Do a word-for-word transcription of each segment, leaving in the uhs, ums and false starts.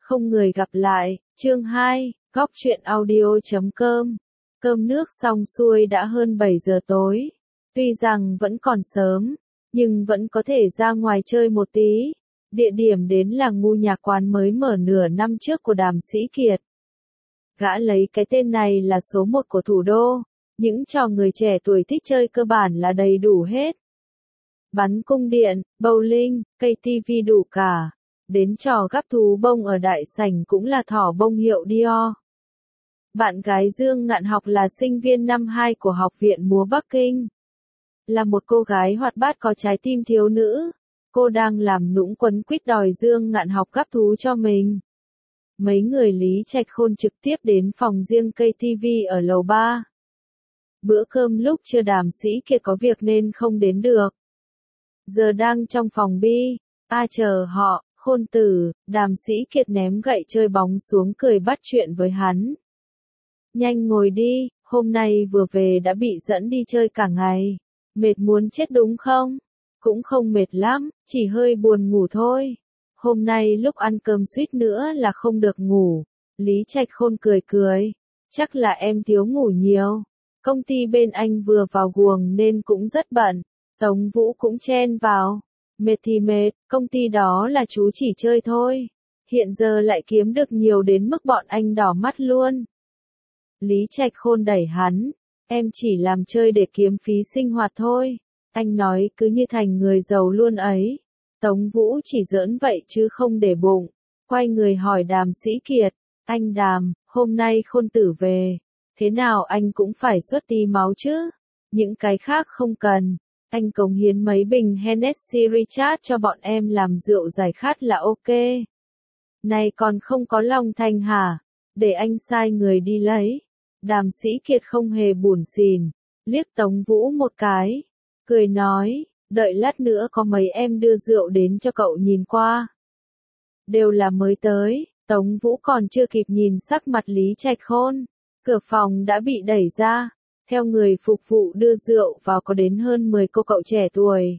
Không người gặp lại, chương hai, góc truyện audio chấm com. Cơm nước xong xuôi đã hơn bảy giờ tối. Tuy rằng vẫn còn sớm, nhưng vẫn có thể ra ngoài chơi một tí. Địa điểm đến là ngu nhạc quán mới mở nửa năm trước của Đàm Sĩ Kiệt. Gã lấy cái tên này là số một của thủ đô. Những trò người trẻ tuổi thích chơi cơ bản là đầy đủ hết. Bắn cung điện, bowling, cây tivi đủ cả. Đến trò gắp thú bông ở đại sảnh cũng là thỏ bông hiệu Dior. Bạn gái Dương Ngạn Học là sinh viên năm hai của Học viện Múa Bắc Kinh. Là một cô gái hoạt bát có trái tim thiếu nữ. Cô đang làm nũng quấn quýt đòi Dương Ngạn Học gắp thú cho mình. Mấy người Lý Trạch Khôn trực tiếp đến phòng riêng cây tivi ở lầu ba. Bữa cơm lúc trưa Đàm Sĩ Kiệt có việc nên không đến được. Giờ đang trong phòng bi. A chờ họ, Khôn tử, Đàm Sĩ Kiệt ném gậy chơi bóng xuống cười bắt chuyện với hắn. Nhanh ngồi đi, hôm nay vừa về đã bị dẫn đi chơi cả ngày. Mệt muốn chết đúng không? Cũng không mệt lắm, chỉ hơi buồn ngủ thôi. Hôm nay lúc ăn cơm suýt nữa là không được ngủ. Lý Trạch Khôn cười cười. Chắc là em thiếu ngủ nhiều. Công ty bên anh vừa vào guồng nên cũng rất bận. Tống Vũ cũng chen vào. Mệt thì mệt, công ty đó là chú chỉ chơi thôi. Hiện giờ lại kiếm được nhiều đến mức bọn anh đỏ mắt luôn. Lý Trạch Khôn đẩy hắn. Em chỉ làm chơi để kiếm phí sinh hoạt thôi. Anh nói cứ như thành người giàu luôn ấy. Tống Vũ chỉ giỡn vậy chứ không để bụng. Quay người hỏi Đàm Sĩ Kiệt. Anh Đàm, hôm nay Khôn tử về. Thế nào anh cũng phải xuất tí máu chứ. Những cái khác không cần. Anh cống hiến mấy bình Hennessy Richard cho bọn em làm rượu giải khát là ok. Này còn không có lòng thành hả? Để anh sai người đi lấy. Đàm Sĩ Kiệt không hề buồn xỉn. Liếc Tống Vũ một cái. Cười nói, đợi lát nữa có mấy em đưa rượu đến cho cậu nhìn qua. Đều là mới tới, Tống Vũ còn chưa kịp nhìn sắc mặt Lý Trạch Khôn. Cửa phòng đã bị đẩy ra. Theo người phục vụ đưa rượu vào có đến hơn mười cô cậu trẻ tuổi.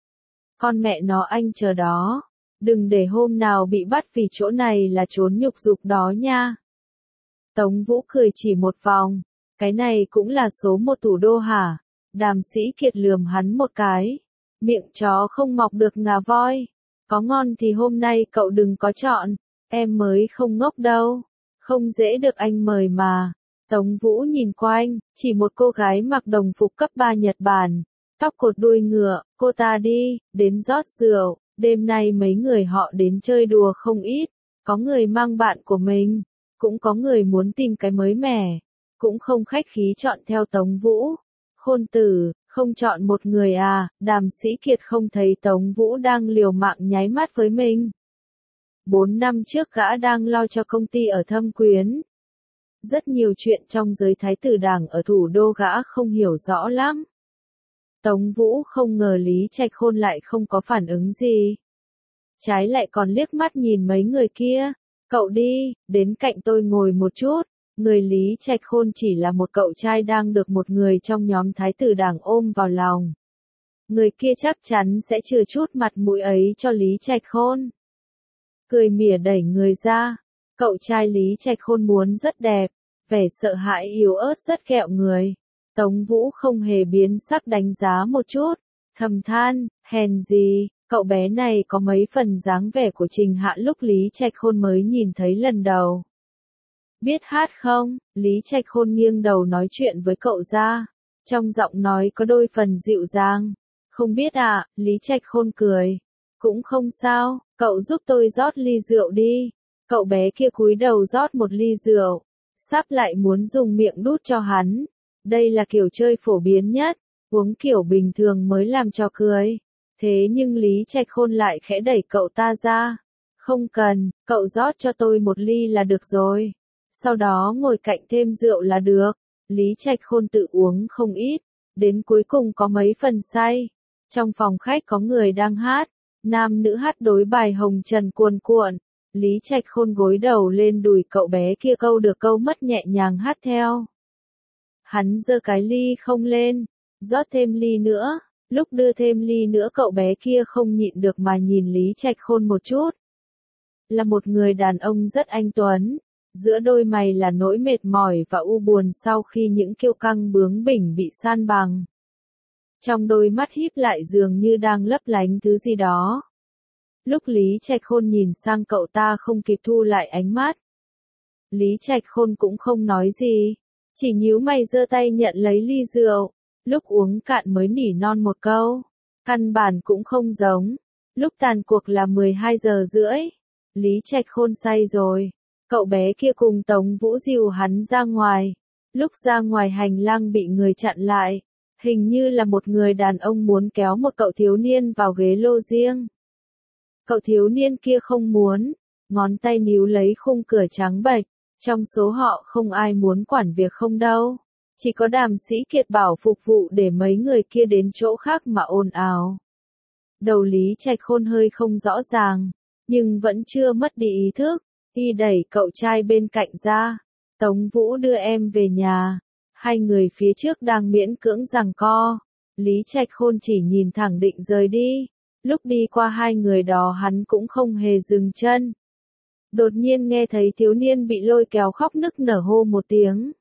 Con mẹ nó anh chờ đó. Đừng để hôm nào bị bắt vì chỗ này là trốn nhục dục đó nha. Tống Vũ cười chỉ một vòng. Cái này cũng là số một thủ đô hả? Đàm Sĩ Kiệt lườm hắn một cái. Miệng chó không mọc được ngà voi. Có ngon thì hôm nay cậu đừng có chọn. Em mới không ngốc đâu. Không dễ được anh mời mà. Tống Vũ nhìn quanh, chỉ một cô gái mặc đồng phục cấp ba Nhật Bản, tóc cột đuôi ngựa, cô ta đi, đến rót rượu, đêm nay mấy người họ đến chơi đùa không ít, có người mang bạn của mình, cũng có người muốn tìm cái mới mẻ, cũng không khách khí chọn theo Tống Vũ. Khôn tử, không chọn một người à, Đàm Sĩ Kiệt không thấy Tống Vũ đang liều mạng nháy mắt với mình. Bốn năm trước gã đang lo cho công ty ở Thâm Quyến. Rất nhiều chuyện trong giới thái tử đảng ở thủ đô gã không hiểu rõ lắm. Tống Vũ không ngờ Lý Trạch Khôn lại không có phản ứng gì. Trái lại còn liếc mắt nhìn mấy người kia. Cậu đi, đến cạnh tôi ngồi một chút. Người Lý Trạch Khôn chỉ là một cậu trai đang được một người trong nhóm thái tử đảng ôm vào lòng. Người kia chắc chắn sẽ chừa chút mặt mũi ấy cho Lý Trạch Khôn. Cười mỉa đẩy người ra. Cậu trai Lý Trạch Khôn muốn rất đẹp, vẻ sợ hãi yếu ớt rất ghẹo người. Tống Vũ không hề biến sắc đánh giá một chút, thầm than, hèn gì, cậu bé này có mấy phần dáng vẻ của Trình Hạ lúc Lý Trạch Khôn mới nhìn thấy lần đầu. Biết hát không? Lý Trạch Khôn nghiêng đầu nói chuyện với cậu ra, trong giọng nói có đôi phần dịu dàng. Không biết à, Lý Trạch Khôn cười. Cũng không sao, cậu giúp tôi rót ly rượu đi. Cậu bé kia cúi đầu rót một ly rượu, sắp lại muốn dùng miệng đút cho hắn. Đây là kiểu chơi phổ biến nhất, uống kiểu bình thường mới làm cho cười. Thế nhưng Lý Trạch Khôn lại khẽ đẩy cậu ta ra. Không cần, cậu rót cho tôi một ly là được rồi. Sau đó ngồi cạnh thêm rượu là được. Lý Trạch Khôn tự uống không ít, đến cuối cùng có mấy phần say. Trong phòng khách có người đang hát, nam nữ hát đối bài Hồng Trần cuồn cuộn. Lý Trạch Khôn gối đầu lên đùi cậu bé kia câu được câu mất nhẹ nhàng hát theo. Hắn giơ cái ly không lên, rót thêm ly nữa, lúc đưa thêm ly nữa cậu bé kia không nhịn được mà nhìn Lý Trạch Khôn một chút. là một người đàn ông rất anh tuấn, giữa đôi mày là nỗi mệt mỏi và u buồn sau khi những kiêu căng bướng bỉnh bị san bằng. Trong đôi mắt híp lại dường như đang lấp lánh thứ gì đó. Lúc Lý Trạch Khôn nhìn sang cậu ta không kịp thu lại ánh mắt. Lý Trạch Khôn cũng không nói gì, chỉ nhíu mày giơ tay nhận lấy ly rượu, lúc uống cạn mới nỉ non một câu. Căn bản cũng không giống. Lúc tàn cuộc là mười hai giờ rưỡi. Lý Trạch Khôn say rồi. Cậu bé kia cùng Tống Vũ dìu hắn ra ngoài. Lúc ra ngoài hành lang bị người chặn lại. Hình như là một người đàn ông muốn kéo một cậu thiếu niên vào ghế lô riêng. Cậu thiếu niên kia không muốn. Ngón tay níu lấy khung cửa trắng bệch. Trong số họ không ai muốn quản việc không đâu. Chỉ có Đàm Sĩ Kiệt bảo phục vụ để mấy người kia đến chỗ khác mà ồn ào. Đầu Lý Trạch Khôn hơi không rõ ràng, nhưng vẫn chưa mất đi ý thức. Y đẩy cậu trai bên cạnh ra. Tống Vũ đưa em về nhà. Hai người phía trước đang miễn cưỡng giằng co. Lý Trạch Khôn chỉ nhìn thẳng định rời đi. Lúc đi qua hai người đó hắn cũng không hề dừng chân. Đột nhiên nghe thấy thiếu niên bị lôi kéo khóc nức nở hô một tiếng.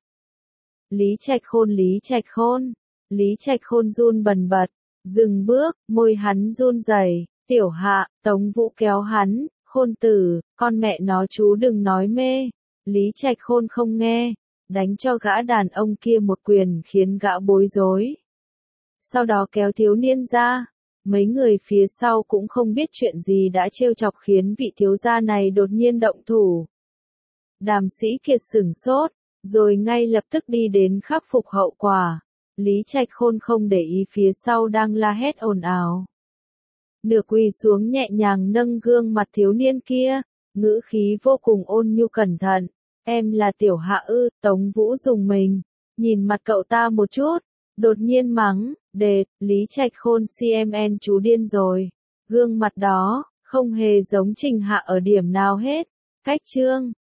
Lý Trạch Khôn, Lý Trạch Khôn. Lý Trạch Khôn run bần bật, dừng bước, môi hắn run rẩy. Tiểu Hạ, Tống Vũ kéo hắn, Khôn tử, con mẹ nó chú đừng nói mê. Lý Trạch Khôn không nghe, đánh cho gã đàn ông kia một quyền khiến gã bối rối. Sau đó kéo thiếu niên ra. Mấy người phía sau cũng không biết chuyện gì đã trêu chọc khiến vị thiếu gia này đột nhiên động thủ. Đàm Sĩ Kiệt sửng sốt, rồi ngay lập tức đi đến khắc phục hậu quả. Lý Trạch Khôn không để ý phía sau đang la hét ồn ào. Nửa quỳ xuống nhẹ nhàng nâng gương mặt thiếu niên kia, ngữ khí vô cùng ôn nhu cẩn thận. Em là Tiểu Hạ ư? Tống Vũ dùng mình, nhìn mặt cậu ta một chút, đột nhiên mắng, đệt, Lý Trạch Khôn xê em en chú điên rồi. Gương mặt đó, không hề giống Trình Hạ ở điểm nào hết. Cách chương